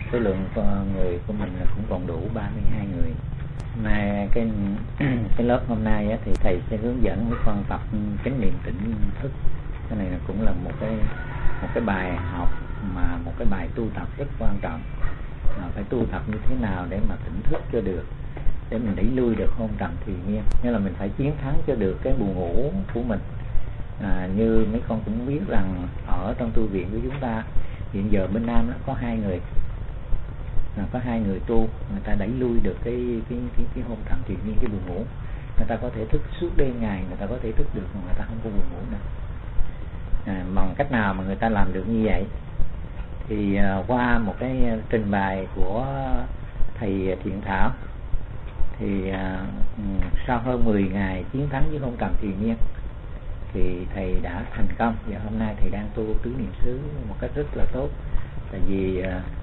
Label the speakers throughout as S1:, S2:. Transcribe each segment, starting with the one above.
S1: số lượng người của mình là cũng còn đủ 32 người. Mà cái lớp hôm nay á, thì thầy sẽ hướng dẫn mấy con tập chánh niệm tỉnh thức. Cái này là cũng là một cái bài học, mà một cái bài tu tập rất quan trọng. Phải tu tập như thế nào để mà tỉnh thức cho được, để mình đẩy lui được hôn trầm thùy miên. Nghĩa là mình phải chiến thắng cho được cái buồn ngủ của mình. Như mấy con cũng biết rằng ở trong tu viện của chúng ta hiện giờ bên Nam có 2 người, có 2 người tu, người ta đẩy lui được cái hôn trầm thùy miên, cái buồn ngủ. Người ta có thể thức suốt đêm ngày, người ta có thể thức được mà người ta không có buồn ngủ nữa. Bằng cách nào mà người ta làm được như vậy? Thì qua một cái trình bày của thầy Thiện Thảo, thì sau hơn 10 ngày chiến thắng với hôn trầm thùy miên thì thầy đã thành công, và hôm nay thầy đang tu tứ niệm xứ một cách rất là tốt. Tại vì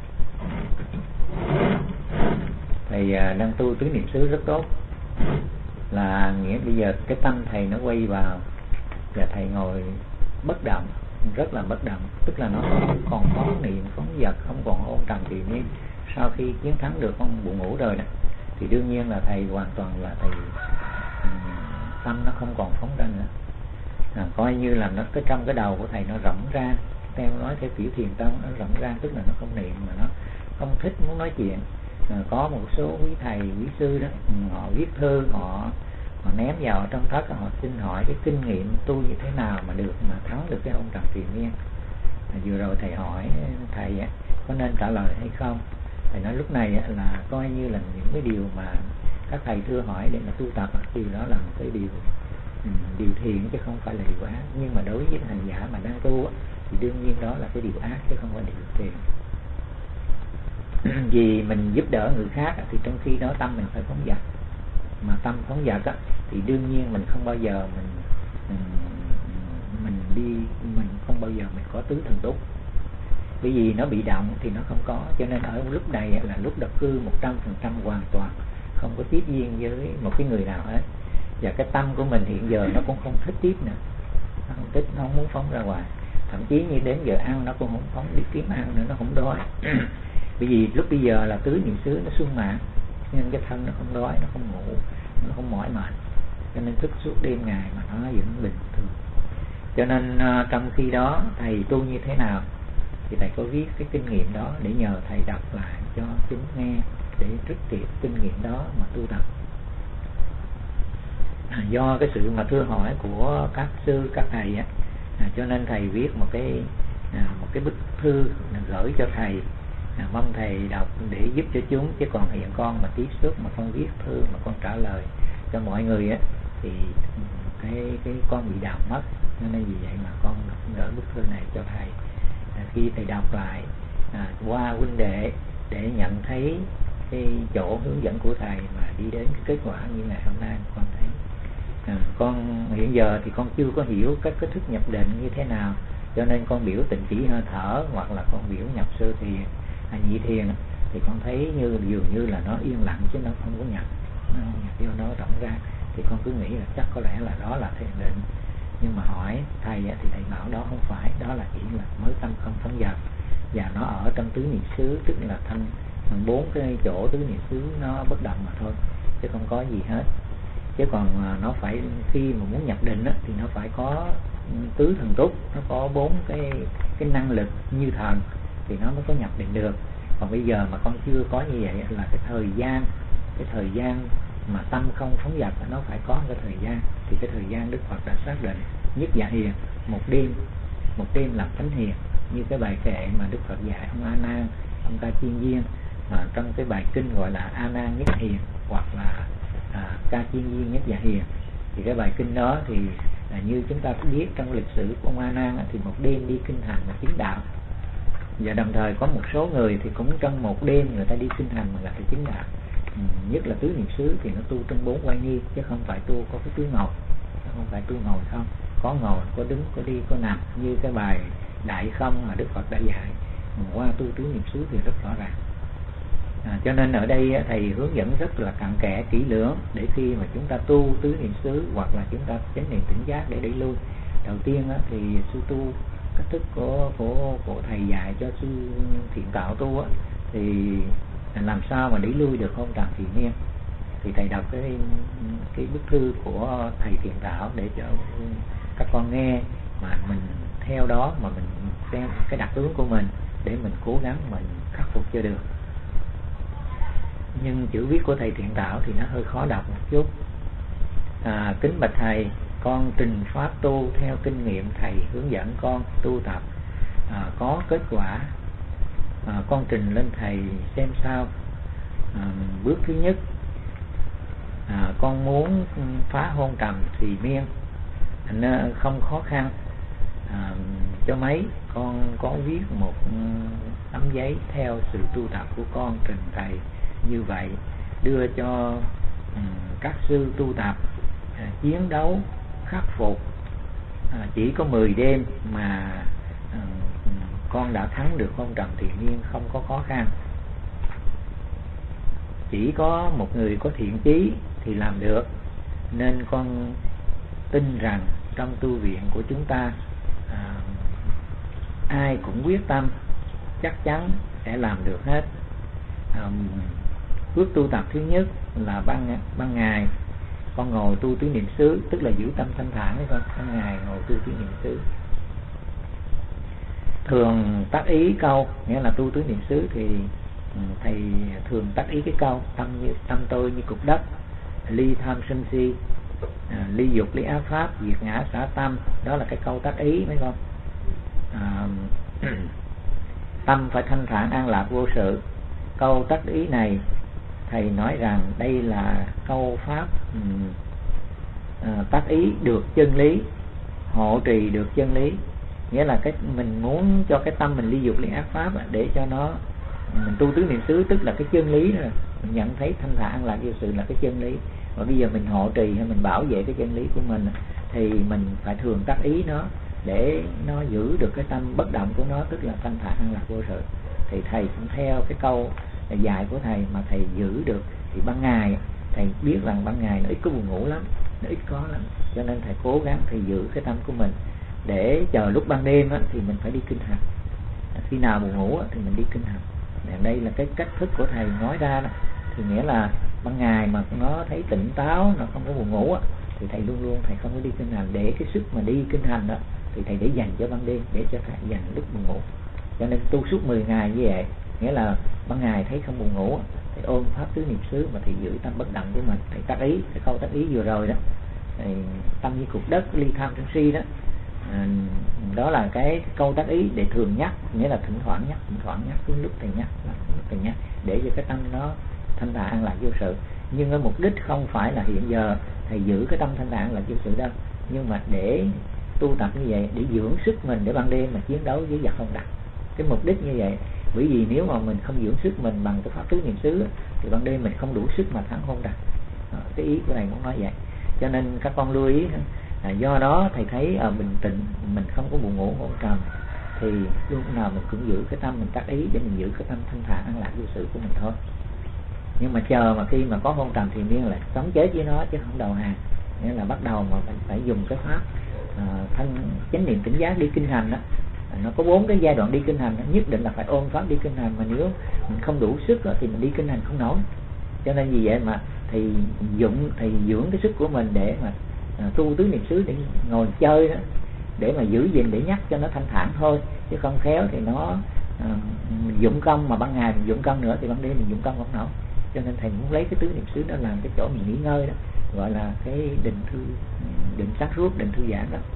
S1: thầy đang tu tứ niệm xứ rất tốt, là nghĩa bây giờ cái tâm thầy nó quay vào và thầy ngồi bất động, rất là bất động, tức là nó không còn phóng niệm phóng vật, không còn hôn trầm thùy miên. Sau khi chiến thắng được không buồn ngủ rồi đó, thì đương nhiên là thầy hoàn toàn là thầy tâm nó không còn phóng ra nữa. Coi như là nó trong cái đầu của thầy nó rộng ra, theo nói theo kiểu thiền tông, nó rộng ra, tức là nó không niệm mà nó không thích muốn nói chuyện. Có một số quý thầy quý sư đó, họ viết thư, họ ném vào trong thất, họ xin hỏi cái kinh nghiệm tu như thế nào mà được mà thắng được cái hôn trầm thùy miên. Vừa rồi thầy hỏi thầy có nên trả lời hay không. Thầy nói lúc này là coi như là những cái điều mà các thầy thưa hỏi để mà tu tập, điều đó là một cái điều thiện chứ không phải là điều ác. Nhưng mà đối với hành giả mà đang tu thì đương nhiên đó là cái điều ác chứ không phải điều thiện. Vì mình giúp đỡ người khác thì trong khi đó tâm mình phải phóng dật, mà tâm phóng dật thì đương nhiên mình không bao giờ mình không bao giờ mình có tứ thần túc. Bởi vì nó bị động thì nó không có, cho nên ở lúc này là lúc độc cư 100% hoàn toàn, không có tiếp duyên với một cái người nào hết. Và cái tâm của mình hiện giờ nó cũng không thích tiếp nữa, nó không thích, nó không muốn phóng ra ngoài. Thậm chí như đến giờ ăn nó cũng không phóng đi kiếm ăn nữa, nó không đói. Bởi vì lúc bây giờ là tứ niệm xứ nó sung mãn, nên cái thân nó không đói, nó không ngủ, nó không mỏi mệt, cho nên thức suốt đêm ngày mà nó vẫn bình thường. Cho nên trong khi đó thầy tu như thế nào thì thầy có viết cái kinh nghiệm đó để nhờ thầy đọc lại cho chúng nghe, để trích kiệt kinh nghiệm đó mà tu tập. Do cái sự mà thưa hỏi của các sư các thầy cho nên thầy viết một cái bức thư gửi cho thầy, mong thầy đọc để giúp cho chúng. Chứ còn hiện con mà tiếp xúc mà con viết thư mà con trả lời cho mọi người thì cái con bị đào mất, nên vì vậy mà con gửi bức thư này cho thầy. Khi thầy đọc lại qua huynh đệ để nhận thấy cái chỗ hướng dẫn của thầy mà đi đến cái kết quả như ngày hôm nay, con thấy con hiện giờ thì con chưa có hiểu cách thức nhập định như thế nào, cho nên con biểu tịnh chỉ hơi thở, hoặc là con biểu nhập sơ thiền hay nhị thiền, thì con thấy như dường như là nó yên lặng chứ nó không có nhập, nó rộng ra, thì con cứ nghĩ là chắc có lẽ là đó là thiền định. Nhưng mà hỏi thầy thì thầy bảo đó không phải, đó là chỉ là mới tâm không phóng dật, và nó ở trong tứ niệm xứ, tức là thanh 4 cái chỗ tứ niệm xứ nó bất động mà thôi, chứ không có gì hết. Chứ còn nó phải, khi mà muốn nhập định thì nó phải có tứ thần túc, nó có 4 cái năng lực như thần thì nó mới có nhập định được. Còn bây giờ mà con chưa có như vậy là cái thời gian mà tâm không phóng dật nó phải có cái thời gian. Thì cái thời gian Đức Phật đã xác định nhất dạ hiền, một đêm làm thánh hiền, như cái bài kệ mà Đức Phật dạy ông A Nan, ông Ca Chiên Viên, mà trong cái bài kinh gọi là A Nan nhất hiền hoặc là Ca Chiên Viên nhất dạ hiền. Thì cái bài kinh đó thì như chúng ta biết trong lịch sử của ông A Nan thì một đêm đi kinh hành mà chứng đạo, và đồng thời có một số người thì cũng trong một đêm người ta đi kinh hành mà gặp được chứng đạo. Nhất là tứ niệm xứ thì nó tu trong 4 oai nghi, chứ không phải tu có cái tứ ngồi, không phải tu ngồi không, có ngồi, có đứng, có đi, có nằm, như cái bài đại không mà Đức Phật đã dạy. Qua tu tứ niệm xứ thì rất rõ ràng. Cho nên ở đây thầy hướng dẫn rất là cặn kẽ kỹ lưỡng, để khi mà chúng ta tu tứ niệm xứ hoặc là chúng ta chánh niệm tỉnh giác để đẩy lui. Đầu tiên thì sư tu cách thức của thầy dạy cho sư Thiện Tạo tu á, thì làm sao mà đẩy lui được hôn trầm thiện miên. Thì thầy đọc cái bức thư của thầy Thiện Tạo để cho các con nghe, mà mình theo đó mà mình xem cái đặc tướng của mình để mình cố gắng mình khắc phục cho được. Nhưng chữ viết của thầy Thiện Tạo thì nó hơi khó đọc một chút. Kính bạch thầy, con trình pháp tu theo kinh nghiệm thầy hướng dẫn con tu tập, có kết quả. Con trình lên thầy xem sao. Bước thứ nhất, con muốn phá hôn trầm thì miên, không khó khăn. Cho mấy con có viết một tấm giấy theo sự tu tập của con trình thầy như vậy, đưa cho các sư tu tập chiến đấu khắc phục. Chỉ có 10 đêm mà con đã thắng được hôn trầm thiện miên, không có khó khăn. Chỉ có một người có thiện chí thì làm được, nên con tin rằng trong tu viện của chúng ta ai cũng quyết tâm chắc chắn sẽ làm được hết. Bước tu tập thứ nhất là ban ngày con ngồi tu tứ niệm xứ, tức là giữ tâm thanh thản đấy con. Ban ngày ngồi tu tứ niệm xứ, thường tác ý câu, nghĩa là tu tứ niệm xứ thì thầy thường tác ý cái câu tâm tôi như cục đất, ly tham sân si, ly dục ly ác pháp, diệt ngã xả tâm. Đó là cái câu tác ý mấy con. Tâm phải thanh thản an lạc vô sự. Câu tác ý này thầy nói rằng đây là câu pháp tác ý được chân lý, hộ trì được chân lý. Nghĩa là cái mình muốn cho cái tâm mình ly dục ly ác pháp để cho nó mình tu tứ niệm xứ, tức là cái chân lý rồi. Mình nhận thấy thanh thản an lạc vô sự là cái chân lý, và bây giờ mình hộ trì hay mình bảo vệ cái chân lý của mình thì mình phải thường tác ý nó để nó giữ được cái tâm bất động của nó, tức là thanh thản an lạc vô sự. Thì thầy cũng theo cái câu dạy của thầy mà thầy giữ được. Thì ban ngày thầy biết rằng ban ngày nó ít có buồn ngủ lắm, nó ít có lắm, cho nên thầy cố gắng thầy giữ cái tâm của mình để chờ lúc ban đêm á, thì mình phải đi kinh hành. Khi nào buồn ngủ á, thì mình đi kinh hành. Đây là cái cách thức của thầy nói ra đó. Thì nghĩa là ban ngày mà nó thấy tỉnh táo, nó không có buồn ngủ á, thì thầy luôn luôn thầy không có đi kinh hành. Để cái sức mà đi kinh hành đó thì thầy để dành cho ban đêm, để cho thầy dành lúc buồn ngủ. Cho nên tu suốt 10 ngày như vậy, nghĩa là ban ngày thấy không buồn ngủ thì ôm pháp tứ niệm xứ mà thì giữ tâm bất động của mình. Thầy tác ý, cái câu tác ý vừa rồi đó, thì tâm như cục đất, ly tham sân si đó, đó là cái câu tác ý để thường nhắc, nghĩa là thỉnh thoảng nhắc, cứ lúc thầy nhắc để cho cái tâm nó thanh thản an lạc vô sự. Nhưng cái mục đích không phải là hiện giờ thầy giữ cái tâm thanh thản an lạc vô sự đâu, nhưng mà để tu tập như vậy để dưỡng sức mình để ban đêm mà chiến đấu với giặc không đặt. Cái mục đích như vậy. Bởi vì nếu mà mình không dưỡng sức mình bằng cái pháp tứ niệm xứ thì ban đêm mình không đủ sức mà thắng hôn trầm. Cái ý của thầy muốn nói vậy. Cho nên các con lưu ý, do đó thầy thấy ở bình tĩnh, mình không có buồn ngủ hôn trầm, thì lúc nào mình cũng giữ cái tâm mình tác ý để mình giữ cái tâm thanh thản an lạc vô sự của mình thôi. Nhưng mà chờ mà khi mà có hôn trầm thì miên là chống chế với nó chứ không đầu hàng. Nghĩa là bắt đầu mà mình phải dùng cái pháp chánh niệm tỉnh giác đi kinh hành đó. Nó có 4 cái giai đoạn đi kinh hành đó. Nhất định là phải ôm pháp đi kinh hành, mà nếu mình không đủ sức đó, thì mình đi kinh hành không nổi. Cho nên vì vậy mà thầy dưỡng cái sức của mình để mà tu tứ niệm xứ để ngồi chơi đó, để mà giữ gìn, để nhắc cho nó thanh thản thôi. Chứ không khéo thì nó mình dụng công, mà ban ngày mình dụng công nữa thì ban đêm mình dụng công không nổi. Cho nên thầy muốn lấy cái tứ niệm xứ đó làm cái chỗ mình nghỉ ngơi đó, gọi là cái định sát ruốc, định thư giãn đó.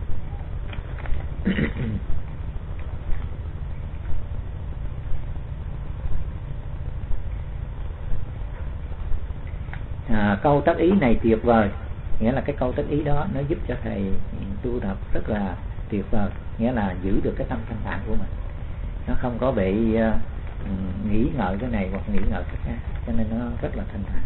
S1: Câu tác ý này tuyệt vời, nghĩa là cái câu tác ý đó nó giúp cho thầy tu tập rất là tuyệt vời, nghĩa là giữ được cái tâm thanh thản của mình, nó không có bị nghĩ ngợi cái này hoặc nghĩ ngợi cái khác, cho nên nó rất là thanh thản.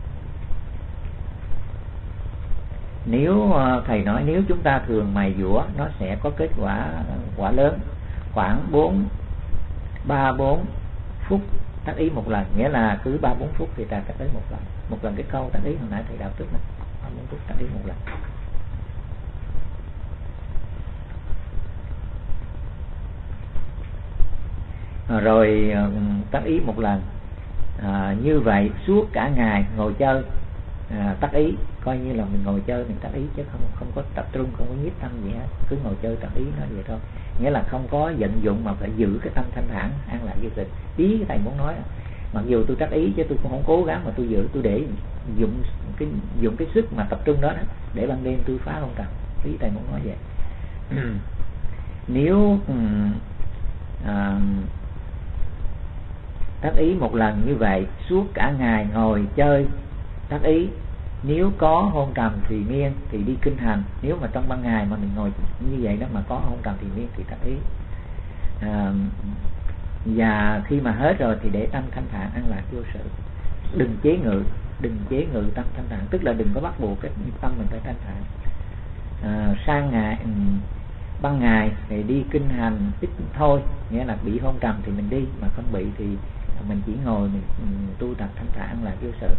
S1: Nếu thầy nói nếu chúng ta thường mài dũa nó sẽ có kết quả lớn, khoảng 3-4 phút tác ý một lần, nghĩa là cứ 3-4 phút thì ta tác ý một lần cái câu tác ý hồi nãy thầy đạo trước này, 3-4 phút tác ý một lần. Rồi tác ý một lần. Như vậy suốt cả ngày ngồi chơi, tác ý coi như là mình ngồi chơi mình tác ý, chứ không có tập trung, không có nhiếp tâm gì hết, cứ ngồi chơi tác ý nó vậy thôi. Nghĩa là không có vận dụng mà phải giữ cái tâm thanh thản an lạc vô tình. Ý cái thầy muốn nói là mặc dù tôi tác ý chứ tôi cũng không cố gắng mà tôi giữ, tôi để dùng cái sức mà tập trung đó để ban đêm tôi phá không trầm. Ý thầy muốn nói vậy. Nếu tác ý một lần như vậy suốt cả ngày ngồi chơi tác ý, nếu có hôn trầm thì miên thì đi kinh hành. Nếu mà trong ban ngày mà mình ngồi như vậy đó mà có hôn trầm thì miên thì tác ý. Và khi mà hết rồi thì để tâm thanh thản an lạc vô sự. Đừng chế ngự tâm thanh thản, tức là đừng có bắt buộc cái tâm mình phải thanh thản. Sang ngày ban ngày thì đi kinh hành ít thôi, nghĩa là bị hôn trầm thì mình đi, mà không bị thì mình chỉ ngồi mình tu tập thanh thản an lạc vô sự.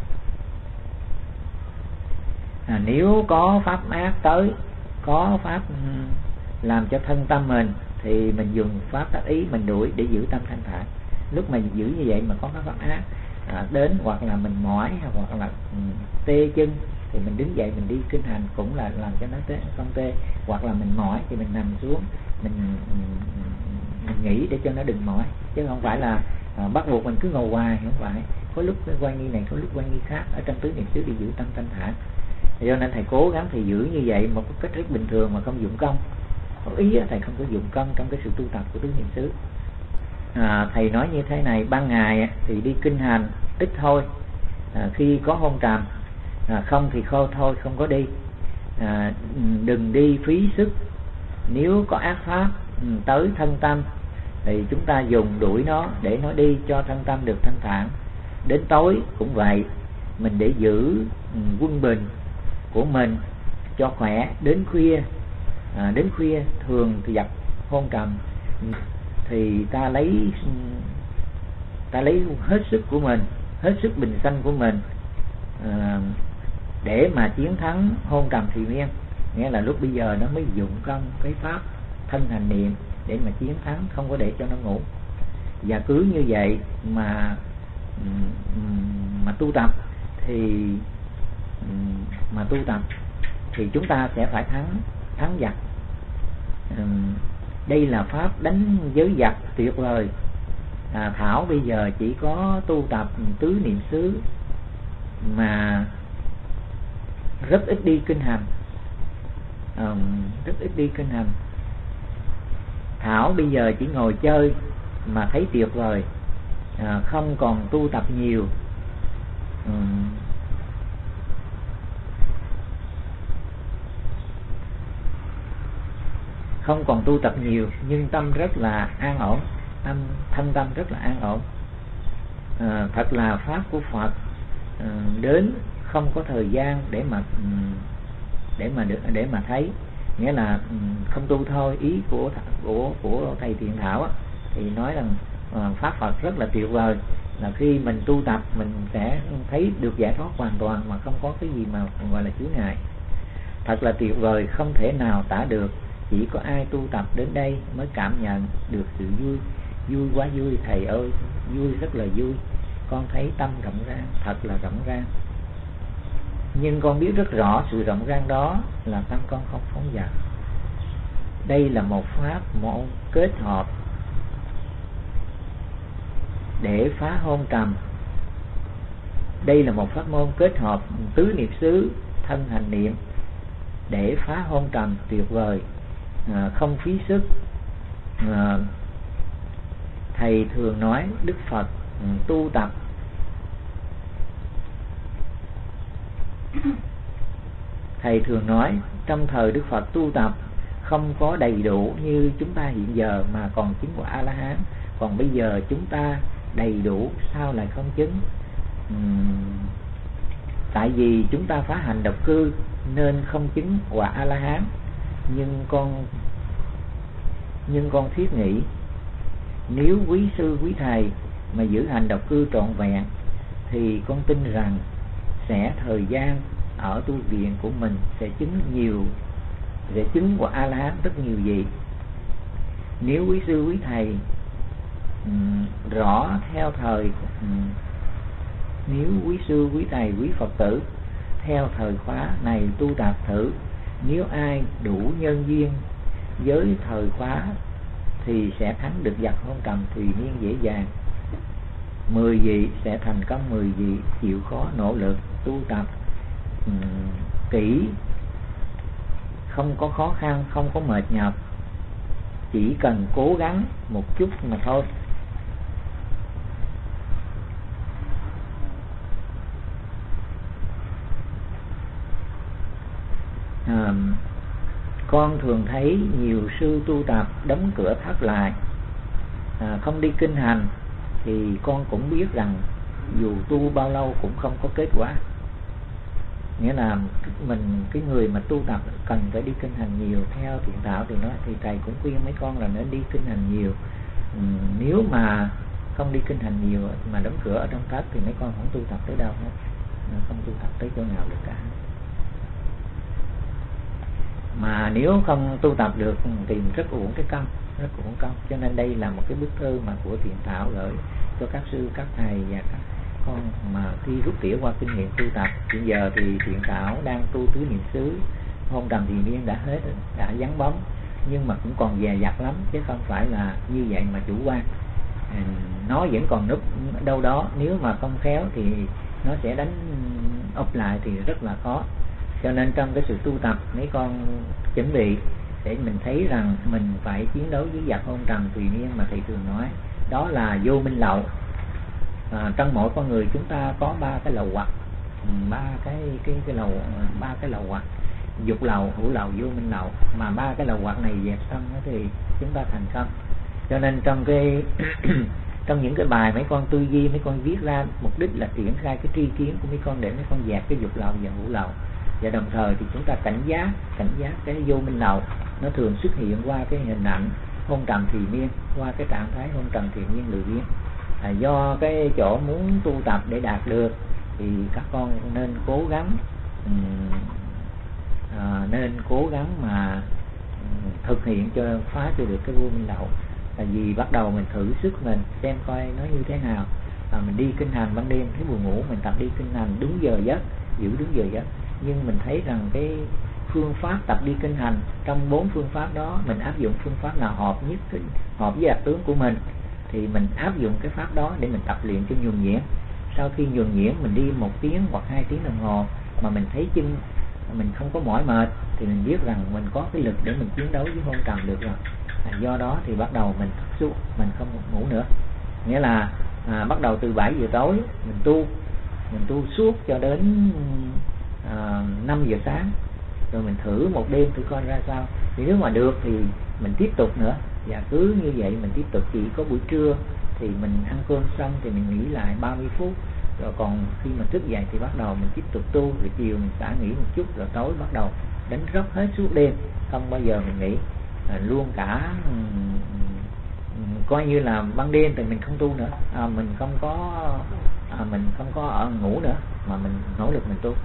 S1: Nếu có pháp ác tới, có pháp làm cho thân tâm mình thì mình dùng pháp tác ý mình đuổi để giữ tâm thanh thản. Lúc mình giữ như vậy mà có cái pháp ác đến, hoặc là mình mỏi hoặc là tê chân thì mình đứng dậy mình đi kinh hành, cũng là làm cho nó không tê. Hoặc là mình mỏi thì mình nằm xuống mình nghỉ để cho nó đừng mỏi, chứ không phải là bắt buộc mình cứ ngồi hoài. Không phải, có lúc quan nghi này có lúc quan nghi khác, ở trong tứ niệm xứ để giữ tâm thanh thản. Do nên thầy cố gắng thì giữ như vậy một cách rất bình thường mà không dụng công. Ý thầy không có dụng công trong cái sự tu tập của tứ niệm xứ. Thầy nói như thế này: ban ngày thì đi kinh hành ít thôi, khi có hôn trầm, không thì thôi không có đi. Đừng đi phí sức. Nếu có ác pháp tới thân tâm thì chúng ta dùng đuổi nó để nó đi cho thân tâm được thanh thản. Đến tối cũng vậy, mình để giữ quân bình của mình cho khỏe. Đến khuya thường thì gặp hôn trầm thì ta lấy hết sức của mình, hết sức bình sanh của mình để mà chiến thắng hôn trầm thì miên. Nghĩa là lúc bây giờ nó mới dụng công cái pháp thân hành niệm để mà chiến thắng, không có để cho nó ngủ. Và cứ như vậy mà tu tập thì chúng ta sẽ phải thắng giặc. Đây là pháp đánh giới giặc tuyệt vời. Thảo bây giờ chỉ có tu tập tứ niệm xứ mà rất ít đi kinh hành, Thảo bây giờ chỉ ngồi chơi mà thấy tuyệt vời, không còn tu tập nhiều. Không còn tu tập nhiều nhưng tâm rất là an ổn, thân tâm rất là an ổn. Thật là pháp của Phật đến không có thời gian để mà thấy. Nghĩa là không tu thôi. Ý của thầy Thiện Thảo thì nói rằng pháp Phật rất là tuyệt vời, là khi mình tu tập mình sẽ thấy được giải thoát hoàn toàn mà không có cái gì mà gọi là chướng ngại. Thật là tuyệt vời, không thể nào tả được. Chỉ có ai tu tập đến đây mới cảm nhận được sự vui. Vui quá vui thầy ơi, vui rất là vui. Con thấy tâm rộng rang, thật là rộng rang. Nhưng con biết rất rõ sự rộng rang đó là tâm con không phóng dật. Đây là một pháp môn kết hợp để phá hôn trầm. Đây là một pháp môn kết hợp tứ niệm xứ, thân hành niệm để phá hôn trầm tuyệt vời, không phí sức. Thầy thường nói Đức Phật tu tập trong thời Đức Phật tu tập không có đầy đủ như chúng ta hiện giờ mà còn chứng quả A-la-hán. Còn bây giờ chúng ta đầy đủ, sao lại không chứng? Tại vì chúng ta phá hành độc cư nên không chứng quả A-la-hán. Nhưng con thiết nghĩ nếu quý sư quý thầy mà giữ hành độc cư trọn vẹn thì con tin rằng sẽ thời gian ở tu viện của mình sẽ chứng quả A-la-hán rất nhiều vị. Nếu quý sư quý thầy rõ theo thời. Nếu quý sư, quý thầy, quý Phật tử theo thời khóa này tu tập thử, nếu ai đủ nhân duyên với thời khóa thì sẽ thắng được giặc hôn trầm thùy miên dễ dàng. 10 vị sẽ thành công, 10 vị chịu khó nỗ lực tu tập kỹ, không có khó khăn, không có mệt nhọc, chỉ cần cố gắng một chút mà thôi. Con thường thấy nhiều sư tu tập đóng cửa thất lại, không đi kinh hành, thì con cũng biết rằng dù tu bao lâu cũng không có kết quả. Nghĩa là cái người mà tu tập cần phải đi kinh hành nhiều. Theo Thiện Đạo thì thì thầy cũng khuyên mấy con là nên đi kinh hành nhiều. Nếu mà không đi kinh hành nhiều mà đóng cửa ở trong thất thì mấy con không tu tập tới đâu hết, không tu tập tới chỗ nào được cả. Mà nếu không tu tập được thì rất uổng cái công, rất uổng công. Cho nên đây là một cái bức thư mà của Thiện Đạo gửi cho các sư, các thầy và các con mà khi rút tỉa qua kinh nghiệm tu tập. Hiện giờ thì Thiện Đạo đang tu tứ niệm xứ, hôn trầm thùy miên đã hết, đã vắng bóng, nhưng mà cũng còn dè dặt lắm, chứ không phải là như vậy mà chủ quan. Nó vẫn còn núp đâu đó, nếu mà không khéo thì nó sẽ đánh úp lại thì rất là khó. Cho nên trong cái sự tu tập, mấy con chuẩn bị để mình thấy rằng mình phải chiến đấu với giặc hôn trầm tùy miên mà thầy thường nói, đó là vô minh lậu. Trong mỗi con người chúng ta có 3 cái lậu hoặc, 3 cái lậu hoặc: dục lậu, hữu lậu, vô minh lậu. Mà 3 cái lậu hoặc này dẹp xong thì chúng ta thành công. Cho nên trong cái trong những cái bài mấy con tư duy, mấy con viết ra mục đích là triển khai cái tri kiến của mấy con để mấy con dẹp cái dục lậu và hữu lậu. Và đồng thời thì chúng ta cảnh giác cái vô minh lậu, nó thường xuất hiện qua cái hình ảnh hôn trầm thùy miên, qua cái trạng thái hôn trầm thùy miên lười biếng. Do cái chỗ muốn tu tập để đạt được thì các con nên cố gắng mà thực hiện cho phá cho được cái vô minh lậu. Tại vì bắt đầu mình thử sức mình xem coi nó như thế nào. Mình đi kinh hành ban đêm thấy buồn ngủ, mình tập đi kinh hành đúng giờ giấc, giữ đúng giờ giấc. Nhưng mình thấy rằng cái phương pháp tập đi kinh hành, trong 4 phương pháp đó mình áp dụng phương pháp nào hợp nhất, hợp với đặc tướng của mình thì mình áp dụng cái pháp đó để mình tập luyện cho nhuần nhuyễn. Sau khi nhuần nhuyễn mình đi 1 tiếng hoặc 2 tiếng đồng hồ mà mình thấy chân mình không có mỏi mệt thì mình biết rằng mình có cái lực để mình chiến đấu với hôn trầm được rồi. Do đó thì bắt đầu mình thức suốt, mình không ngủ nữa. Nghĩa là bắt đầu từ 7 giờ tối mình tu suốt cho đến 5 giờ sáng, rồi mình thử một đêm thử coi ra sao. Thì nếu mà được thì mình tiếp tục nữa, và cứ như vậy mình tiếp tục. Chỉ có buổi trưa thì mình ăn cơm xong thì mình nghỉ lại 30 phút, rồi còn khi mà thức dậy thì bắt đầu mình tiếp tục tu, rồi chiều mình xả nghỉ một chút, rồi tối bắt đầu đánh rốc hết suốt đêm, không bao giờ mình nghỉ luôn cả. Coi như là ban đêm thì mình không tu nữa, mình không có ở ngủ nữa, mà mình nỗ lực mình tu.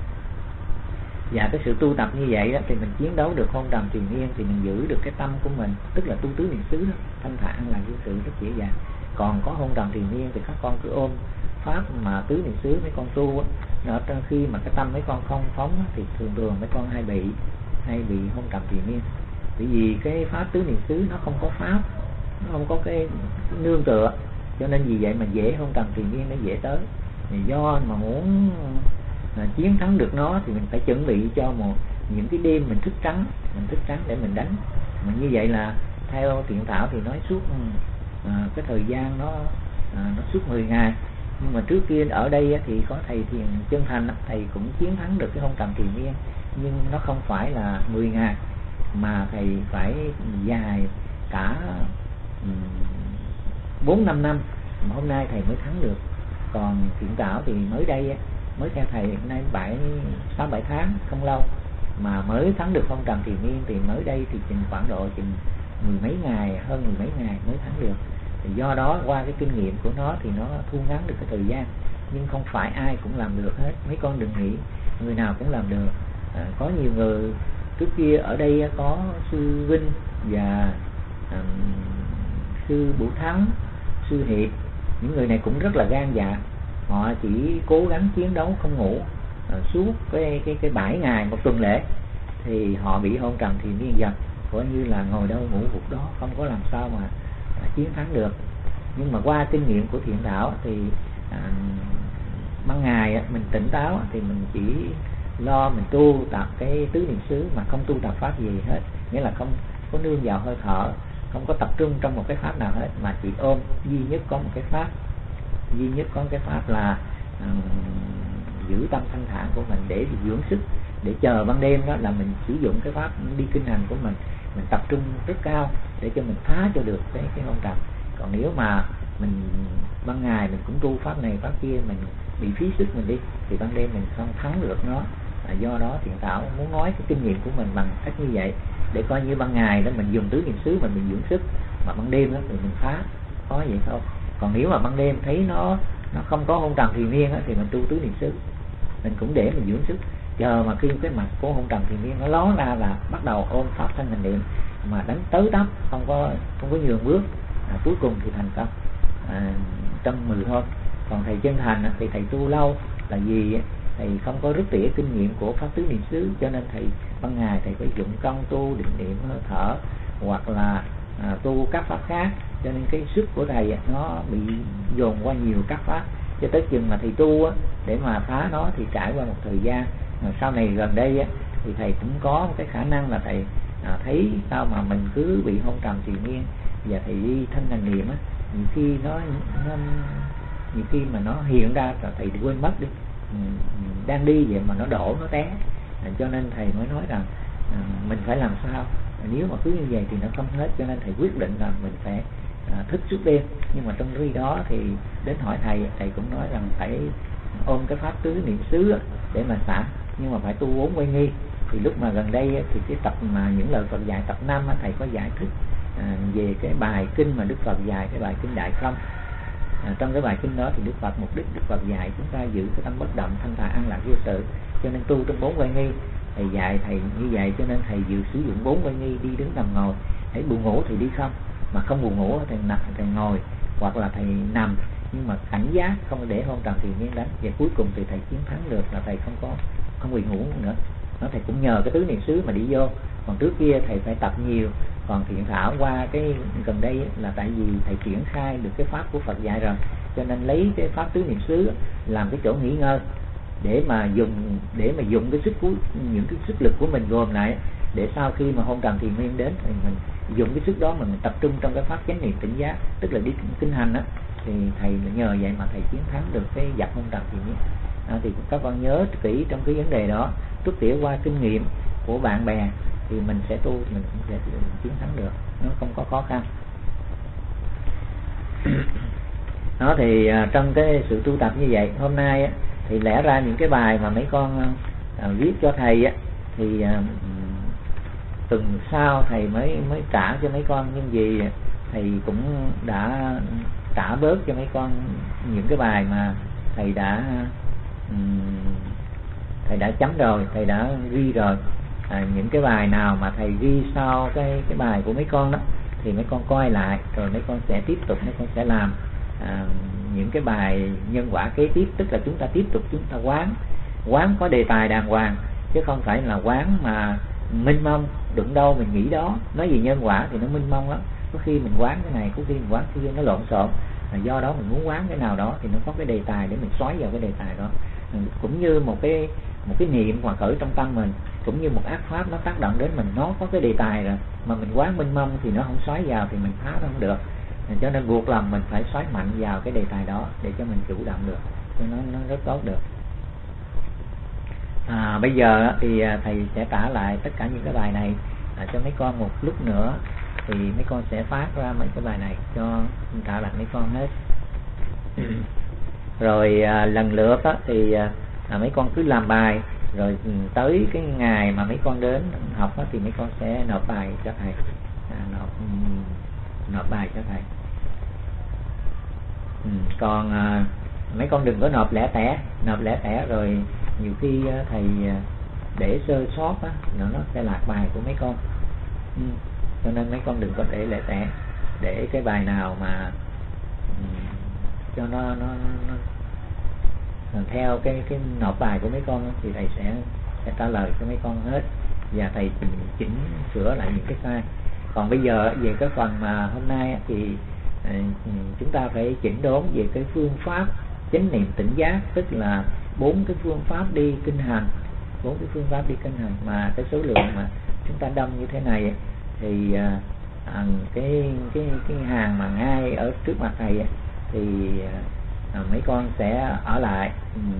S1: Và cái sự tu tập như vậy đó thì mình chiến đấu được hôn trầm thùy miên, thì mình giữ được cái tâm của mình, tức là tu tứ niệm xứ đó, thanh thản là cái sự rất dễ dàng. Còn có hôn trầm thùy miên thì các con cứ ôm pháp mà tứ niệm xứ mấy con tu á, khi mà cái tâm mấy con không phóng á, thì thường mấy con hay bị hôn trầm thùy miên. Bởi vì cái pháp tứ niệm xứ nó không có pháp, nó không có cái nương tựa, cho nên vì vậy mà dễ hôn trầm thùy miên, nó dễ tới. Thì do mà muốn chiến thắng được nó thì mình phải chuẩn bị cho những cái đêm mình thức trắng để mình đánh. Mà như vậy là theo Thiện Thảo thì nói suốt cái thời gian nó suốt 10 ngày. Nhưng mà trước kia ở đây thì có thầy Thiền Chân Thành, thầy cũng chiến thắng được cái hôn trầm thùy miên, nhưng nó không phải là 10 ngày mà thầy phải dài cả 4-5 năm mà hôm nay thầy mới thắng được. Còn Thiện Thảo thì mới đây mới theo thầy nay 6-7 tháng, không lâu mà mới thắng được hôn trầm thùy miên. Thì mới đây thì khoảng độ mười mấy ngày, hơn mười mấy ngày mới thắng được. Thì do đó qua cái kinh nghiệm của nó thì nó thu ngắn được cái thời gian, nhưng không phải ai cũng làm được hết. Mấy con đừng nghĩ người nào cũng làm được. Có nhiều người trước kia ở đây có sư Vinh và sư Bửu Thắng sư hiệp, những người này cũng rất là gan dạ. Họ chỉ cố gắng chiến đấu không ngủ suốt cái 7 ngày một tuần lễ, thì họ bị hôn trầm thì miên dần, coi như là ngồi đâu ngủ gục đó, không có làm sao mà chiến thắng được. Nhưng mà qua kinh nghiệm của Thiện Đạo thì ban ngày mình tỉnh táo thì mình chỉ lo mình tu tập cái tứ niệm xứ mà không tu tập pháp gì hết, nghĩa là không có nương vào hơi thở, không có tập trung trong một cái pháp nào hết, mà chỉ ôm duy nhất có một cái pháp, duy nhất có cái pháp là giữ tâm thanh thản của mình để dưỡng sức, để chờ ban đêm đó là mình sử dụng cái pháp đi kinh hành của mình tập trung rất cao để cho mình phá cho được cái hôn trầm. Còn nếu mà mình ban ngày mình cũng tu pháp này pháp kia, mình bị phí sức mình đi, thì ban đêm mình không thắng được nó. Do đó Thiện Đạo muốn nói cái kinh nghiệm của mình bằng cách như vậy, để coi như ban ngày đó mình dùng tứ niệm xứ mình dưỡng sức, mà ban đêm đó thì mình phá, có vậy thôi. Còn nếu mà ban đêm thấy nó không có hôn trầm thiền miên thì mình tu tứ niệm xứ, mình cũng để mình dưỡng sức, chờ mà khi cái mặt của hôn trầm thiền miên nó ló ra là bắt đầu ôm pháp thanh hành niệm, mà đánh tới tấp, không có nhường bước, cuối cùng thì thành công trong 10 hôm. Còn thầy chân thành thì thầy tu lâu là vì thầy không có rút tỉa kinh nghiệm của pháp tứ niệm xứ, cho nên thầy ban ngày thầy phải dụng công tu định niệm hơi thở hoặc là tu các pháp khác, cho nên cái sức của thầy nó bị dồn qua nhiều các pháp, cho tới chừng mà thầy tu để mà phá nó thì trải qua một thời gian. Sau này gần đây thì thầy cũng có một cái khả năng là thầy thấy sao mà mình cứ bị hôn trầm triền miên, và thầy đi thanh hành niệm nhiều khi nhiều khi mà nó hiện ra là thầy quên mất đi, đang đi vậy mà nó đổ nó té. Cho nên thầy mới nói rằng mình phải làm sao, nếu mà cứ như vậy thì nó không hết, cho nên thầy quyết định là mình phải thức suốt đêm. Nhưng mà trong khi đó thì đến hỏi thầy cũng nói rằng phải ôm cái pháp tứ niệm xứ để mà xả, nhưng mà phải tu 4 quay nghi. Thì lúc mà gần đây thì cái tập mà những lời Phật dạy tập 5 thầy có giải thích về cái bài kinh mà Đức Phật dạy, cái bài kinh Đại Không. Trong cái bài kinh đó thì Đức Phật, mục đích Đức Phật dạy chúng ta giữ cái tâm bất động, thanh thản, an lạc vô sự, cho nên tu trong 4 quay nghi. Thầy dạy thầy như vậy, cho nên thầy dự sử dụng 4 quay nghi, đi đứng nằm ngồi. Thấy buồn ngủ thì đi không, mà không buồn ngủ thì nằm, thầy ngồi, hoặc là thầy nằm, nhưng mà cảnh giác không để hôn trầm thiền miên đánh. Và cuối cùng thì thầy chiến thắng được, là thầy không bị ngủ nữa. Nó thầy cũng nhờ cái tứ niệm xứ mà đi vô. Còn trước kia thầy phải tập nhiều. Còn Thiện Thảo qua cái gần đây là tại vì thầy triển khai được cái pháp của Phật dạy rồi, cho nên lấy cái pháp tứ niệm xứ làm cái chỗ nghỉ ngơi để mà dùng cái sức của những cái sức lực của mình gồm lại, để sau khi mà hôn trầm thiền miên đến thì mình dùng cái sức đó mà mình tập trung trong cái pháp chánh niệm tỉnh giác, tức là đi kinh hành thì thầy nhờ vậy mà thầy chiến thắng được cái dập hôn trầm thiền miên. Thì các con nhớ kỹ trong cái vấn đề đó, rút tỉa qua kinh nghiệm của bạn bè thì mình sẽ tu, mình cũng sẽ chiến thắng được, nó không có khó khăn. Đó thì trong cái sự tu tập như vậy, hôm nay thì lẽ ra những cái bài mà mấy con viết cho thầy thì tuần sau thầy mới trả cho mấy con, nhưng vì thầy cũng đã trả bớt cho mấy con những cái bài mà thầy đã chấm rồi, thầy đã ghi rồi. Những cái bài nào mà thầy ghi sau cái bài của mấy con đó thì mấy con coi lại, rồi mấy con sẽ tiếp tục, mấy con sẽ làm những cái bài nhân quả kế tiếp, tức là chúng ta tiếp tục chúng ta quán có đề tài đàng hoàng, chứ không phải là quán mà mênh mông, đụng đâu mình nghĩ đó. Nói gì nhân quả thì nó mênh mông lắm, có khi mình quán cái này, có khi mình quán cái kia, nó lộn xộn. Do đó mình muốn quán cái nào đó thì nó có cái đề tài để mình xoáy vào cái đề tài đó. Cũng như một cái niệm hoặc khởi trong tâm mình, cũng như một ác pháp nó tác động đến mình, nó có cái đề tài rồi, mà mình quán mênh mông thì nó không xoáy vào thì mình phá nó không được. Cho nên buộc lòng mình phải xoáy mạnh vào cái đề tài đó để cho mình chủ động được, cho nó rất tốt được. Bây giờ thì thầy sẽ trả lại tất cả những cái bài này cho mấy con một lúc nữa, thì mấy con sẽ phát ra mấy cái bài này cho trả lại mấy con hết. Rồi lần lượt thì mấy con cứ làm bài, rồi tới cái ngày mà mấy con đến học thì mấy con sẽ nộp bài cho thầy, nộp bài cho thầy. Còn mấy con đừng có nộp lẻ tẻ rồi nhiều khi thầy để sơ sót nó sẽ lạc bài của mấy con. Cho nên mấy con đừng có để lẻ tẻ, để cái bài nào mà cho nó theo cái nộp bài của mấy con thì thầy sẽ trả lời cho mấy con hết, và thầy chỉnh sửa lại những cái sai. Còn bây giờ về cái phần mà hôm nay thì chúng ta phải chỉnh đốn về cái phương pháp chánh niệm tỉnh giác, tức là 4 cái phương pháp đi kinh hành, 4 cái phương pháp đi kinh hành. Mà cái số lượng mà chúng ta đông như thế này thì cái hàng mà ngay ở trước mặt thầy thì mấy con sẽ ở lại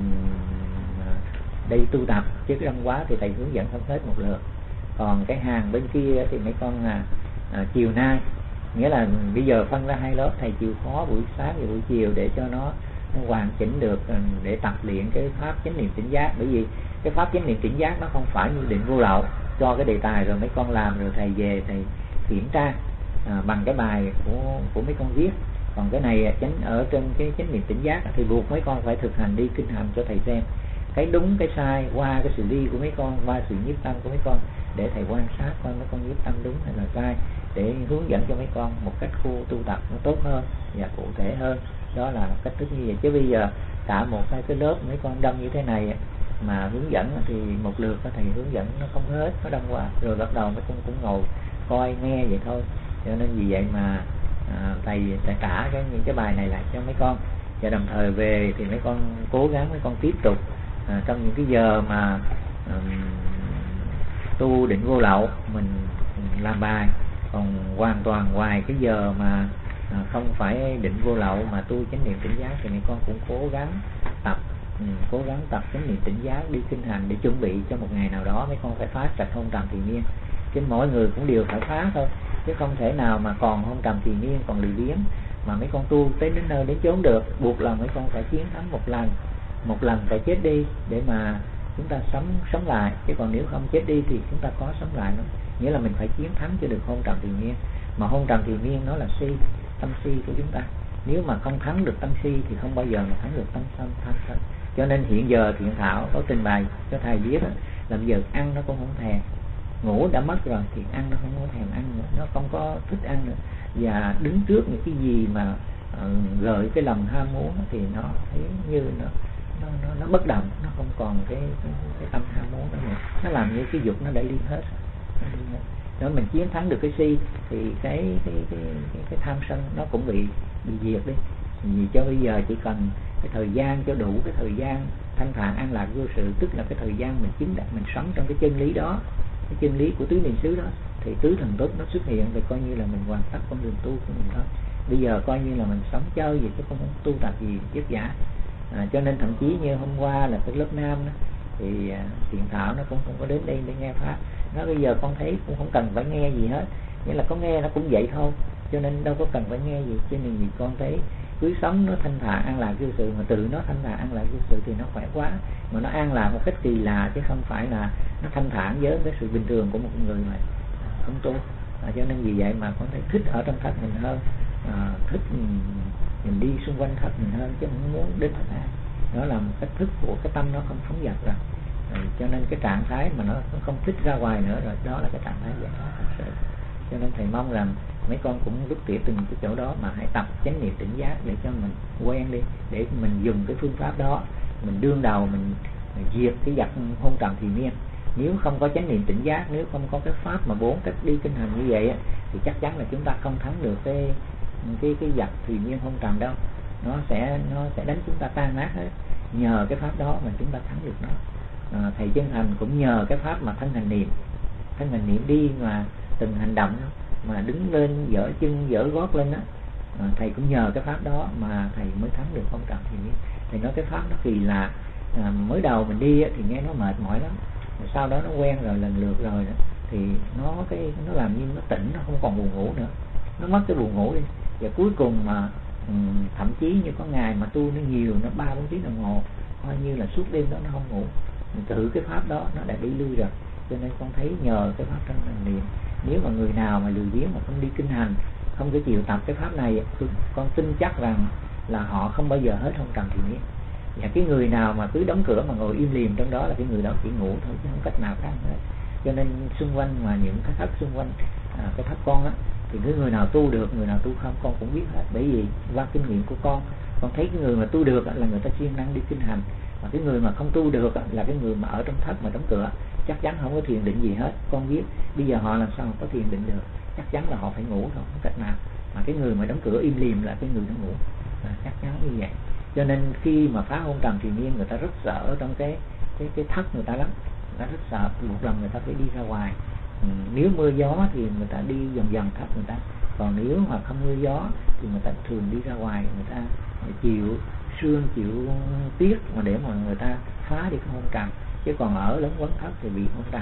S1: đây tu tập, chứ đông quá thì thầy hướng dẫn không hết một lượt. Còn cái hàng bên kia thì mấy con chiều nay, nghĩa là bây giờ phân ra 2 lớp, thầy chịu khó buổi sáng và buổi chiều để cho nó hoàn chỉnh được, để tập luyện cái pháp chánh niệm tỉnh giác. Bởi vì cái pháp chánh niệm tỉnh giác nó không phải như định vô lậu, cho cái đề tài rồi mấy con làm rồi thầy về thầy kiểm tra bằng cái bài của mấy con viết. Còn cái này ở trên cái chánh niệm tỉnh giác thì buộc mấy con phải thực hành đi kinh hành cho thầy xem cái đúng cái sai qua cái sự đi của mấy con, qua sự nhiếp tâm của mấy con, để thầy quan sát coi mấy con nhiếp tâm đúng hay là sai, để hướng dẫn cho mấy con một cách khu tu tập nó tốt hơn và cụ thể hơn. Đó là cách thức như vậy. Chứ bây giờ cả một cái lớp mấy con đông như thế này mà hướng dẫn thì một lượt thầy hướng dẫn nó không hết, nó đông quá, rồi bắt đầu mấy con cũng ngồi coi nghe vậy thôi. Cho nên vì vậy mà thầy sẽ trả những cái bài này lại cho mấy con, và đồng thời về thì mấy con cố gắng mấy con tiếp tục trong những cái giờ mà tu định vô lậu mình làm bài. Còn hoàn toàn ngoài cái giờ mà không phải định vô lậu mà tu chánh niệm tỉnh giác thì mấy con cũng cố gắng tập chánh niệm tỉnh giác đi kinh hành, để chuẩn bị cho một ngày nào đó mấy con phải phá sạch hôn trầm thì miên. Chứ mỗi người cũng đều phải phá thôi, chứ không thể nào mà còn hôn trầm thì miên, còn lười biếng mà mấy con tu tới đến nơi đến chốn được. Buộc là mấy con phải chiến thắng một lần phải chết đi để mà chúng ta sống lại. Chứ còn nếu không chết đi thì chúng ta có sống lại nữa. Nghĩa là mình phải chiến thắng cho được hôn trầm thì miên. Mà hôn trầm thì miên nó là tâm si của chúng ta. Nếu mà không thắng được tâm si thì không bao giờ mà thắng được tâm sân. Cho nên hiện giờ Thiện Thảo có trình bày cho thầy biết là bây giờ ăn nó cũng không thèm, ngủ đã mất rồi thì ăn nó không có thèm ăn nữa, nó không có thích ăn nữa. Và đứng trước những cái gì mà gợi cái lòng ham muốn thì nó thấy như nó bất động, nó không còn cái tâm ham muốn đó nữa. Nó làm như cái dục nó đã đi hết. Nếu mình chiến thắng được cái si thì cái tham sân nó cũng bị diệt đi. Vì cho bây giờ chỉ cần cái thời gian cho đủ cái thời gian thanh thản an lạc vô sự, tức là cái thời gian mình chứng đạt, mình sống trong cái chân lý đó, cái chân lý của tứ niệm xứ đó, thì tứ thần tốt nó xuất hiện, thì coi như là mình hoàn tất con đường tu của mình thôi. Bây giờ coi như là mình sống chơi gì chứ không tu tập gì vất vả. Cho nên thậm chí như hôm qua là cái lớp nam đó, thì Thiện Thảo nó cũng không có đến đây để nghe pháp. Nó bây giờ con thấy cũng không cần phải nghe gì hết, nghĩa là có nghe nó cũng vậy thôi, cho nên đâu có cần phải nghe gì. Cho nên vì con thấy cứ sống nó thanh thản an lạc vô sự, mà tự nó thanh thản an lạc vô sự thì nó khỏe quá. Mà nó an lạc một cách kỳ lạ, chứ không phải là nó thanh thản với cái sự bình thường của một người mà không tu. Cho nên vì vậy mà con thấy thích ở trong thất mình hơn, thích mình đi xung quanh thất mình hơn, chứ không muốn đến thất ai. Đó là một cách thức của cái tâm nó không phóng dật rồi. Cho nên cái trạng thái mà nó không thích ra ngoài nữa rồi, đó là cái trạng thái giải thoát thật sự. Cho nên thầy mong rằng mấy con cũng rút tỉa từng cái chỗ đó mà hãy tập chánh niệm tỉnh giác để cho mình quen đi, để mình dùng cái phương pháp đó, mình đương đầu mình diệt cái vật hôn trầm thì miên. Nếu không có chánh niệm tỉnh giác, nếu không có cái pháp mà 4 cách đi kinh hành như vậy thì chắc chắn là chúng ta không thắng được cái vật thì miên hôn trầm đâu. Nó sẽ đánh chúng ta tan nát hết. Nhờ cái pháp đó mà chúng ta thắng được nó. Thầy chân thành cũng nhờ cái pháp mà thân hành niệm đi mà từng hành động mà đứng lên dở chân dở gót lên á, thầy cũng nhờ cái pháp đó mà thầy mới thắng được hôn trầm thì miên. Thầy nói cái pháp nó kỳ lạ. Mới đầu mình đi thì nghe nó mệt mỏi lắm, sau đó nó quen rồi, lần lượt rồi đó, thì nó làm như nó tỉnh, nó không còn buồn ngủ nữa, nó mất cái buồn ngủ đi. Và cuối cùng mà thậm chí như có ngày mà tu nó nhiều, nó 3-4 tiếng đồng hồ, coi như là suốt đêm đó nó không ngủ. Mình thử cái pháp đó nó đã đi lui rồi. Cho nên con thấy nhờ cái pháp thân hành niệm, nếu mà người nào mà lười biếng mà không đi kinh hành, không có chịu tập cái pháp này, con tin chắc rằng là họ không bao giờ hết hôn trầm thì miên. Và cái người nào mà cứ đóng cửa mà ngồi im lìm trong đó là cái người đó chỉ ngủ thôi, chứ không cách nào khác hết. Cho nên xung quanh mà những cái thất xung quanh cái thất con á, thì cái người nào tu được, người nào tu không con cũng biết hết. Bởi vì qua kinh nghiệm của con Con thấy cái người mà tu được là người ta siêng năng đi kinh hành, mà cái người mà không tu được là cái người mà ở trong thất mà đóng cửa, chắc chắn không có thiền định gì hết. Con biết bây giờ họ làm sao có thiền định được, chắc chắn là họ phải ngủ thôi, không cách nào. Mà cái người mà đóng cửa im lìm là cái người nó ngủ, chắc chắn như vậy. Cho nên khi mà phá hôn trầm thì nhiên, người ta rất sợ trong cái thất người ta lắm, người ta rất sợ. Một lần người ta phải đi ra ngoài, nếu mưa gió thì người ta đi dần dần thất người ta, còn nếu mà không mưa gió thì người ta thường đi ra ngoài, người ta chịu sương chịu tuyết mà để mà người ta phá đi cái hôn trầm, chứ còn ở lấn quấn thất thì bị hôn trầm.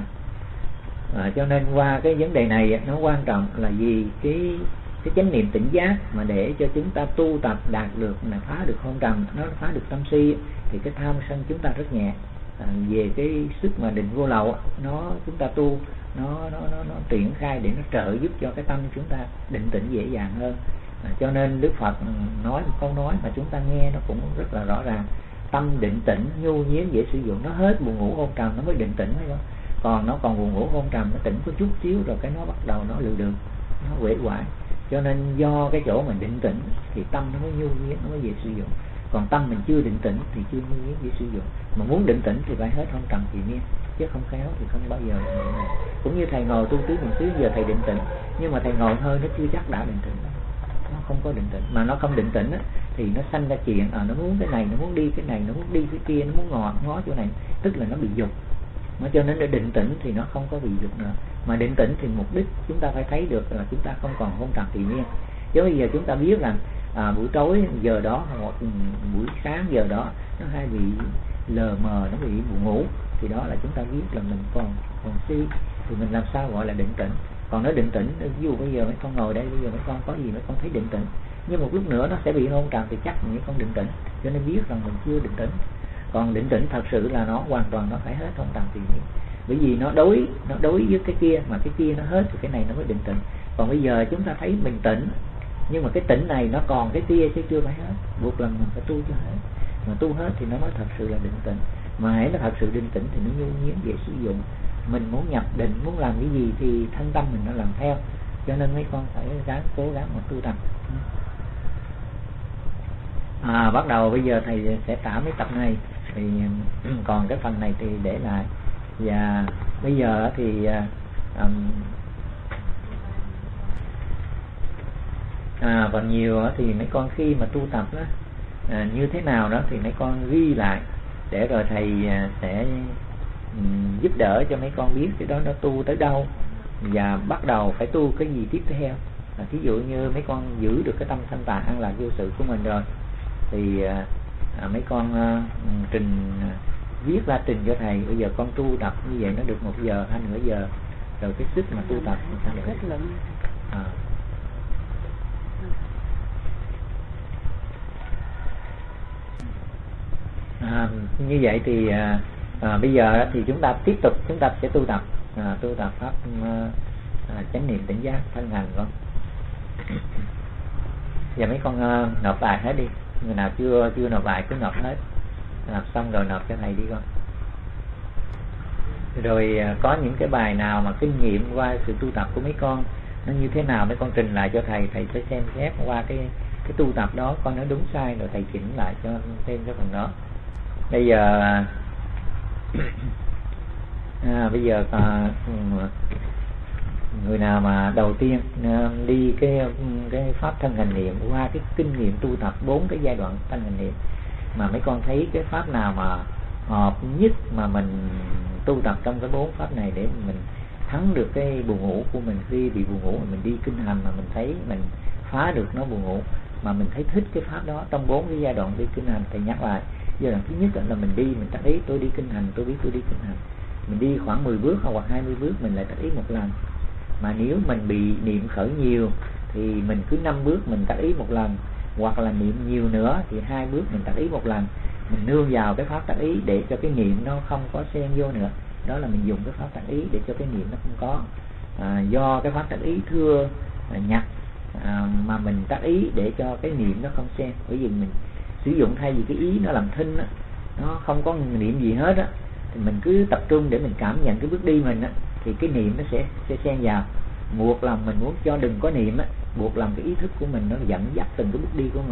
S1: Cho nên qua cái vấn đề này nó quan trọng là vì cái chánh niệm tỉnh giác mà để cho chúng ta tu tập đạt được là phá được hôn trầm, nó phá được tâm si, thì cái tham sân chúng ta rất nhẹ. Về cái sức mà định vô lậu chúng ta tu nó triển khai để nó trợ giúp cho cái tâm chúng ta định tĩnh dễ dàng hơn. Cho nên Đức Phật nói một câu nói mà chúng ta nghe nó cũng rất là rõ ràng: tâm định tĩnh nhu nhiến dễ sử dụng. Nó hết buồn ngủ hôn trầm nó mới định tĩnh, phải không? Còn nó còn buồn ngủ hôn trầm, nó tỉnh có chút xíu rồi cái nó bắt đầu nó lừ đường, nó uể oải. Cho nên do cái chỗ mình định tĩnh thì tâm nó mới nhu nhiến, nó mới dễ sử dụng. Còn tâm mình chưa định tĩnh thì chưa nhu nhiến dễ sử dụng. Mà muốn định tĩnh thì phải hết hôn trầm thì nhiên, chứ không khéo thì không bao giờ định này. Cũng như thầy ngồi tu tứ niệm xứ, giờ thầy định tĩnh, nhưng mà thầy ngồi hơi nó chưa chắc đã định tĩnh, nó không có định tĩnh. Mà nó không định tĩnh thì nó sanh ra chuyện nó muốn cái này, nó muốn đi cái này, nó muốn đi cái kia, nó muốn ngó chỗ này, tức là nó bị dục. Mà cho nên để định tĩnh thì nó không có bị dục nữa. Mà định tĩnh thì mục đích chúng ta phải thấy được là chúng ta không còn hôn trầm tự nhiên. Chứ bây giờ chúng ta biết rằng buổi tối giờ đó hoặc buổi sáng giờ đó nó hay bị lờ mờ, nó bị buồn ngủ, thì đó là chúng ta biết là mình còn si, thì mình làm sao gọi là định tĩnh. Còn nói định tĩnh, ví dụ bây giờ mấy con ngồi đây, bây giờ mấy con có gì mấy con thấy định tĩnh, nhưng một lúc nữa nó sẽ bị hôn trầm thì chắc mấy con định tĩnh, cho nên biết rằng mình chưa định tĩnh. Còn định tĩnh thật sự là nó hoàn toàn nó phải hết hôn trầm tự nhiên, bởi vì nó đối với cái kia, mà cái kia nó hết thì cái này nó mới định tĩnh. Còn bây giờ chúng ta thấy mình tỉnh, nhưng mà cái tỉnh này nó còn cái kia chứ chưa phải hết, buộc lòng mình phải tu cho hết. Mà tu hết thì nó mới thật sự là định tĩnh. Mà hãy nó thật sự định tĩnh thì nó nhu nhiến dễ sử dụng. Mình muốn nhập định, muốn làm cái gì thì thân tâm mình nó làm theo. Cho nên mấy con phải cố gắng mà tu tập. Bắt đầu bây giờ thầy sẽ tả mấy tập này, thì còn cái phần này thì để lại. Và bây giờ thì còn nhiều thì mấy con khi mà tu tập đó, như thế nào đó thì mấy con ghi lại, để rồi thầy sẽ giúp đỡ cho mấy con biết cái đó nó tu tới đâu và bắt đầu phải tu cái gì tiếp theo. Thí dụ như mấy con giữ được cái tâm thanh tạng an lạc vô sự của mình rồi thì mấy con viết ra trình cho thầy. Bây giờ con tu tập như vậy nó được 1 giờ hay nửa giờ, rồi cái sức mà tu tập mình sẽ được. Như vậy thì bây giờ thì chúng ta tiếp tục chúng ta sẽ tu tập pháp chánh niệm tỉnh giác thân hành con. Giờ mấy con nộp bài hết đi, người nào chưa nộp bài cứ nộp hết, nộp xong rồi nộp cho thầy đi con. Rồi có những cái bài nào mà kinh nghiệm qua sự tu tập của mấy con nó như thế nào, mấy con trình lại cho thầy sẽ xem xét qua cái tu tập đó coi nó đúng sai, rồi thầy chỉnh lại cho thêm cái phần đó. Bây giờ người nào mà đầu tiên đi cái pháp thân hành niệm qua cái kinh nghiệm tu tập 4 cái giai đoạn thân hành niệm, mà mấy con thấy cái pháp nào mà hợp nhất mà mình tu tập trong cái 4 pháp này để mình thắng được cái buồn ngủ của mình. Khi bị buồn ngủ mà mình đi kinh hành mà mình thấy mình phá được nó buồn ngủ, mà mình thấy thích cái pháp đó trong 4 cái giai đoạn đi kinh hành, thầy nhắc lại. Giai đoạn thứ nhất là mình đi, mình tác ý tôi đi kinh hành, tôi biết tôi đi kinh hành. Mình đi khoảng 10 bước hoặc 20 bước mình lại tác ý một lần. Mà nếu mình bị niệm khởi nhiều thì mình cứ 5 bước mình tác ý một lần, hoặc là niệm nhiều nữa thì 2 bước mình tác ý một lần. Mình nương vào cái pháp tác ý để cho cái niệm nó không có xen vô nữa. Đó là mình dùng cái pháp tác ý để cho cái niệm nó không có. Do cái pháp tác ý thưa nhặt mà mình tác ý để cho cái niệm nó không xen. Bởi vì mình sử dụng thay vì cái ý nó làm thinh nó không có niệm gì hết thì mình cứ tập trung để mình cảm nhận cái bước đi mình thì cái niệm nó sẽ xen vào. Buộc lòng mình muốn cho đừng có niệm buộc lòng cái ý thức của mình nó dẫn dắt từng cái bước đi của mình.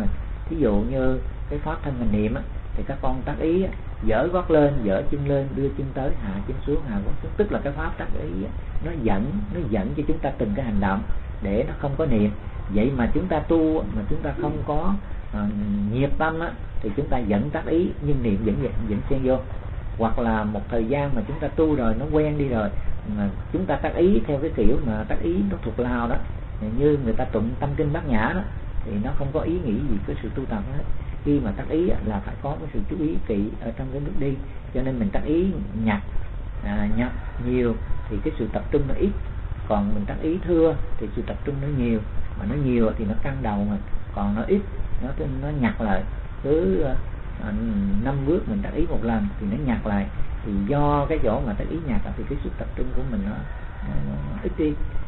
S1: Thí dụ như cái pháp thân hành niệm á, thì các con tác ý á, dở gót lên, dở chân lên, đưa chân tới, hạ chân xuống, hạ gót xuống, tức là cái pháp tác ý á, nó dẫn cho chúng ta từng cái hành động để nó không có niệm. Vậy mà chúng ta tu mà chúng ta không có nhiệt tâm á, thì chúng ta dẫn tác ý nhưng niệm vẫn xen vô. Hoặc là một thời gian mà chúng ta tu rồi nó quen đi rồi mà chúng ta tác ý theo cái kiểu mà tác ý nó thuộc lao đó, như người ta tụng tâm kinh Bát Nhã đó, thì nó không có ý nghĩ gì cái sự tu tập hết. Khi mà tác ý là phải có cái sự chú ý kỹ ở trong cái bước đi, cho nên mình tác ý nhặt nhiều thì cái sự tập trung nó ít, còn mình tác ý thưa thì sự tập trung nó nhiều, mà nó nhiều thì nó căng đầu mình, còn nó ít nó nhặt lại. Cứ 5 bước mình tác ý một lần thì nó nhặt lại, thì do cái chỗ mà tác ý nhặt thì cái sự tập trung của mình nó ít đi.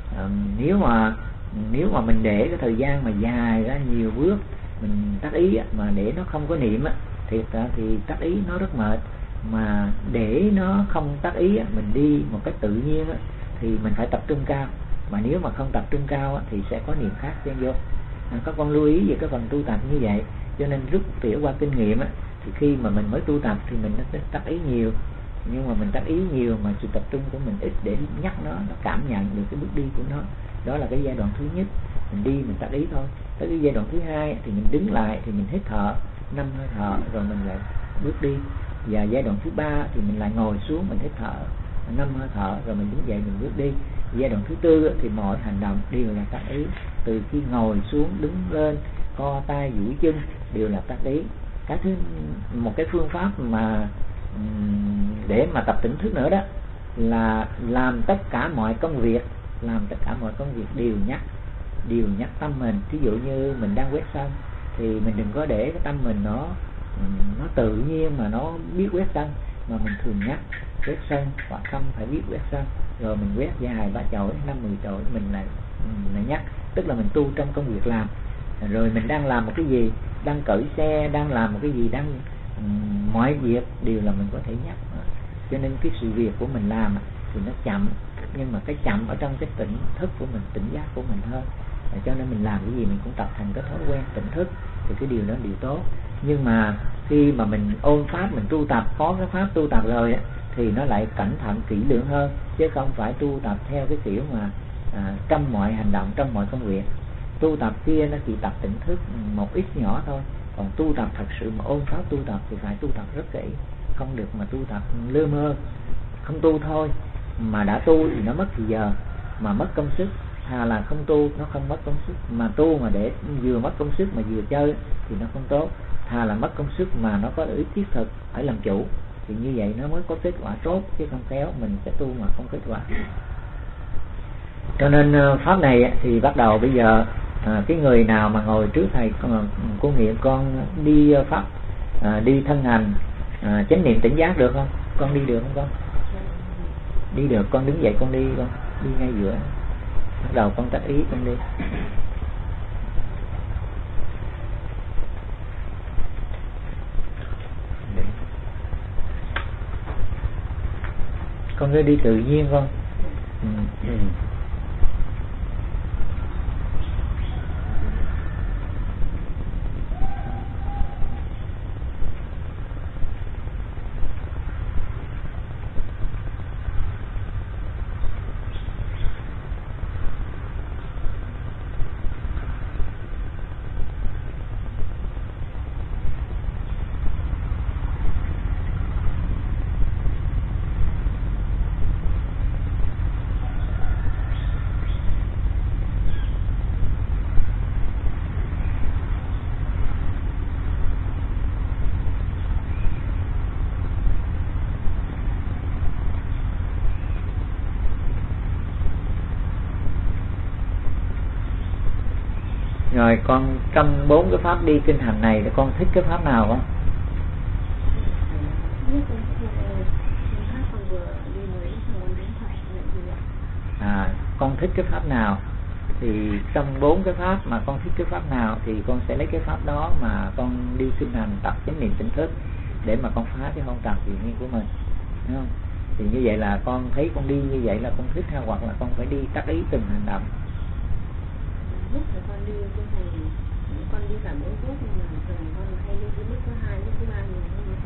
S1: Nếu mà mình để cái thời gian mà dài ra nhiều bước mình tác ý mà để nó không có niệm thì tác ý nó rất mệt. Mà để nó không tác ý mình đi một cách tự nhiên thì mình phải tập trung cao, mà nếu mà không tập trung cao thì sẽ có niệm khác xen vô. Các con lưu ý về cái phần tu tập như vậy. Cho nên rút tỉa qua kinh nghiệm thì khi mà mình mới tu tập thì mình nó tác ý nhiều, nhưng mà mình tác ý nhiều mà sự tập trung của mình ít để nhắc nó cảm nhận được cái bước đi của nó. Đó là cái giai đoạn thứ nhất, mình đi mình tác ý thôi. Tới cái giai đoạn thứ hai thì mình đứng lại thì mình hít thở 5 hơi thở rồi mình lại bước đi. Và giai đoạn thứ ba thì mình lại ngồi xuống mình hít thở 5 hơi thở rồi mình đứng dậy mình bước đi. Giai đoạn thứ tư thì mọi hành động đều là tác ý, từ khi ngồi xuống, đứng lên, co tay duỗi chân đều là tác ý. Một cái phương pháp mà để mà tập tỉnh thức nữa đó là làm tất cả mọi công việc đều nhắc tâm mình. Ví dụ như mình đang quét sân thì mình đừng có để cái tâm mình nó tự nhiên mà nó biết quét sân, mà mình thường nhắc quét sân, và tâm phải biết quét sân, rồi mình quét dài 3 chổi 5-10 chổi mình lại nhắc. Tức là mình tu trong công việc làm, rồi mình đang làm một cái gì, đang cởi xe, đang làm một cái gì, mọi việc đều là mình có thể nhắc. Cho nên cái sự việc của mình làm thì nó chậm, nhưng mà cái chậm ở trong cái tỉnh thức của mình, tỉnh giác của mình hơn. Cho nên mình làm cái gì mình cũng tập thành cái thói quen tỉnh thức thì cái điều đó điều tốt. Nhưng mà khi mà mình ôn pháp, mình tu tập, có cái pháp tu tập rồi thì nó lại cẩn thận kỹ lưỡng hơn, chứ không phải tu tập theo cái kiểu mà trong mọi hành động, trong mọi công việc. Tu tập kia nó chỉ tập tỉnh thức một ít nhỏ thôi, còn tu tập thật sự mà ôn pháp tu tập thì phải tu tập rất kỹ, không được mà tu tập lơ mơ. Không tu thôi mà đã tu thì nó mất thời giờ mà mất công sức, thà là không tu nó không mất công sức, mà tu mà để vừa mất công sức mà vừa chơi thì nó không tốt. Thà là mất công sức mà nó có lợi ích thiết thực, phải làm chủ, thì như vậy nó mới có kết quả tốt, chứ không kéo mình sẽ tu mà không kết quả. Cho nên pháp này thì bắt đầu bây giờ cái người nào mà ngồi trước thầy cô Nghiệm, con đi pháp đi thân hành chánh niệm tỉnh giác được không? Con đi được không con? Đi được, con đứng dậy con đi, con đi ngay giữa, bắt đầu con tác ý con đi. Con cứ đi tự nhiên con. Rồi con trong 4 cái pháp đi kinh hành này thì con thích cái pháp nào không? Con thích cái pháp nào thì trong 4 cái pháp mà con thích cái pháp nào thì con sẽ lấy cái pháp đó mà con đi kinh hành tập chánh niệm tỉnh thức để mà con phá cái hôn trầm tự nhiên của mình, đúng không? Thì như vậy là con thấy con đi như vậy là con thích, hay hoặc là con phải đi tác ý từng hành động?
S2: Lúc mà con đi cái này con đi cả 4 phút nhưng mà thường con hay đi bước thứ 2, bước thứ 3 nhiều hơn.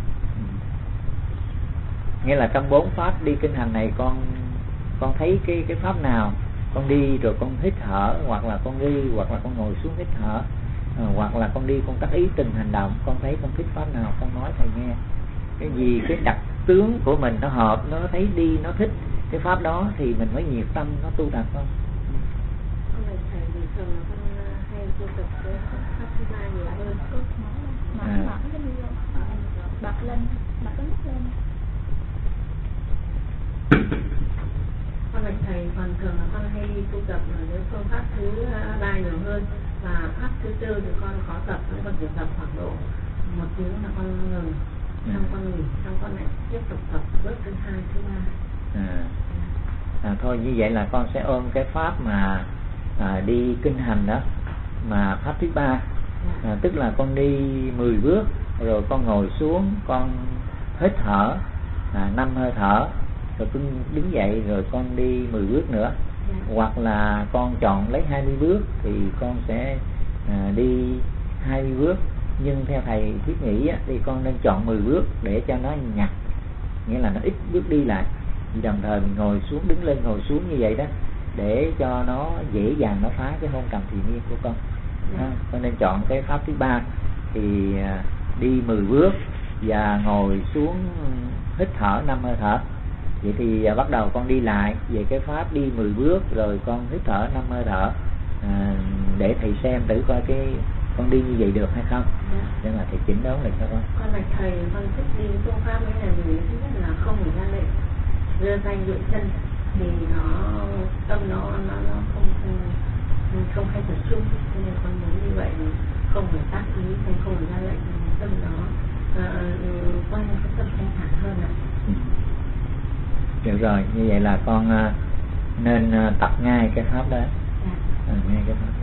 S1: Nghĩa là trong 4 pháp đi kinh hành này con thấy cái pháp nào con đi rồi con hít thở, hoặc là con đi, hoặc là con ngồi xuống hít thở, hoặc là con đi con tác ý từng hành động, con thấy con thích pháp nào con nói thầy nghe. Cái gì cái đặc tướng của mình nó hợp, nó thấy đi nó thích cái pháp đó thì mình mới nhiệt tâm nó tu tập không.
S2: Con là thầy thì thường là con hay tu tập cái pháp thứ 3 nhiều hơn.
S3: Mở cái video bật lên, bật cái mic lên.
S2: Con là thầy còn thường là con hay tu tập ở cái phương pháp thứ 3 nhiều hơn, và pháp thứ 4 thì con có tập, con chỉ tập khoảng độ 1 tiếng là con ngừng, xong con nghỉ, xong con lại tiếp tục tập bước thứ 2, thứ 3.
S1: Thôi như vậy là con sẽ ôm cái pháp mà đi kinh hành đó, mà pháp thứ 3, tức là con đi 10 bước rồi con ngồi xuống, con hít thở 5 hơi thở, rồi con đứng dậy rồi con đi 10 bước nữa. Hoặc là con chọn lấy 20 bước thì con sẽ đi 20 bước, nhưng theo thầy thiết nghĩ thì con nên chọn 10 bước để cho nó nhặt, nghĩa là nó ít bước đi lại, đồng thời mình ngồi xuống đứng lên ngồi xuống như vậy đó, để cho nó dễ dàng nó phá cái hôn trầm thiền miên của con. Con nên chọn cái pháp thứ 3 thì đi 10 bước và ngồi xuống hít thở 5 hơi thở. Vậy thì bắt đầu con đi lại về cái pháp đi 10 bước rồi con hít thở 5 hơi thở, để thầy xem thử coi cái con đi như vậy được hay không, để mà thầy chỉnh đốn lại cho con.
S2: Con là thầy, con thích đi phương pháp ấy là vì thứ nhất là không phải ra lệnh giơ tay duỗi chân, thì nó tâm nó không hay tập trung, cho nên con muốn như vậy không phải tác ý, không phải ra lệnh, tâm nó quan cái tâm thanh thản hơn ạ.
S1: Được rồi, như vậy là con nên tập ngay cái pháp đó, ngay cái pháp.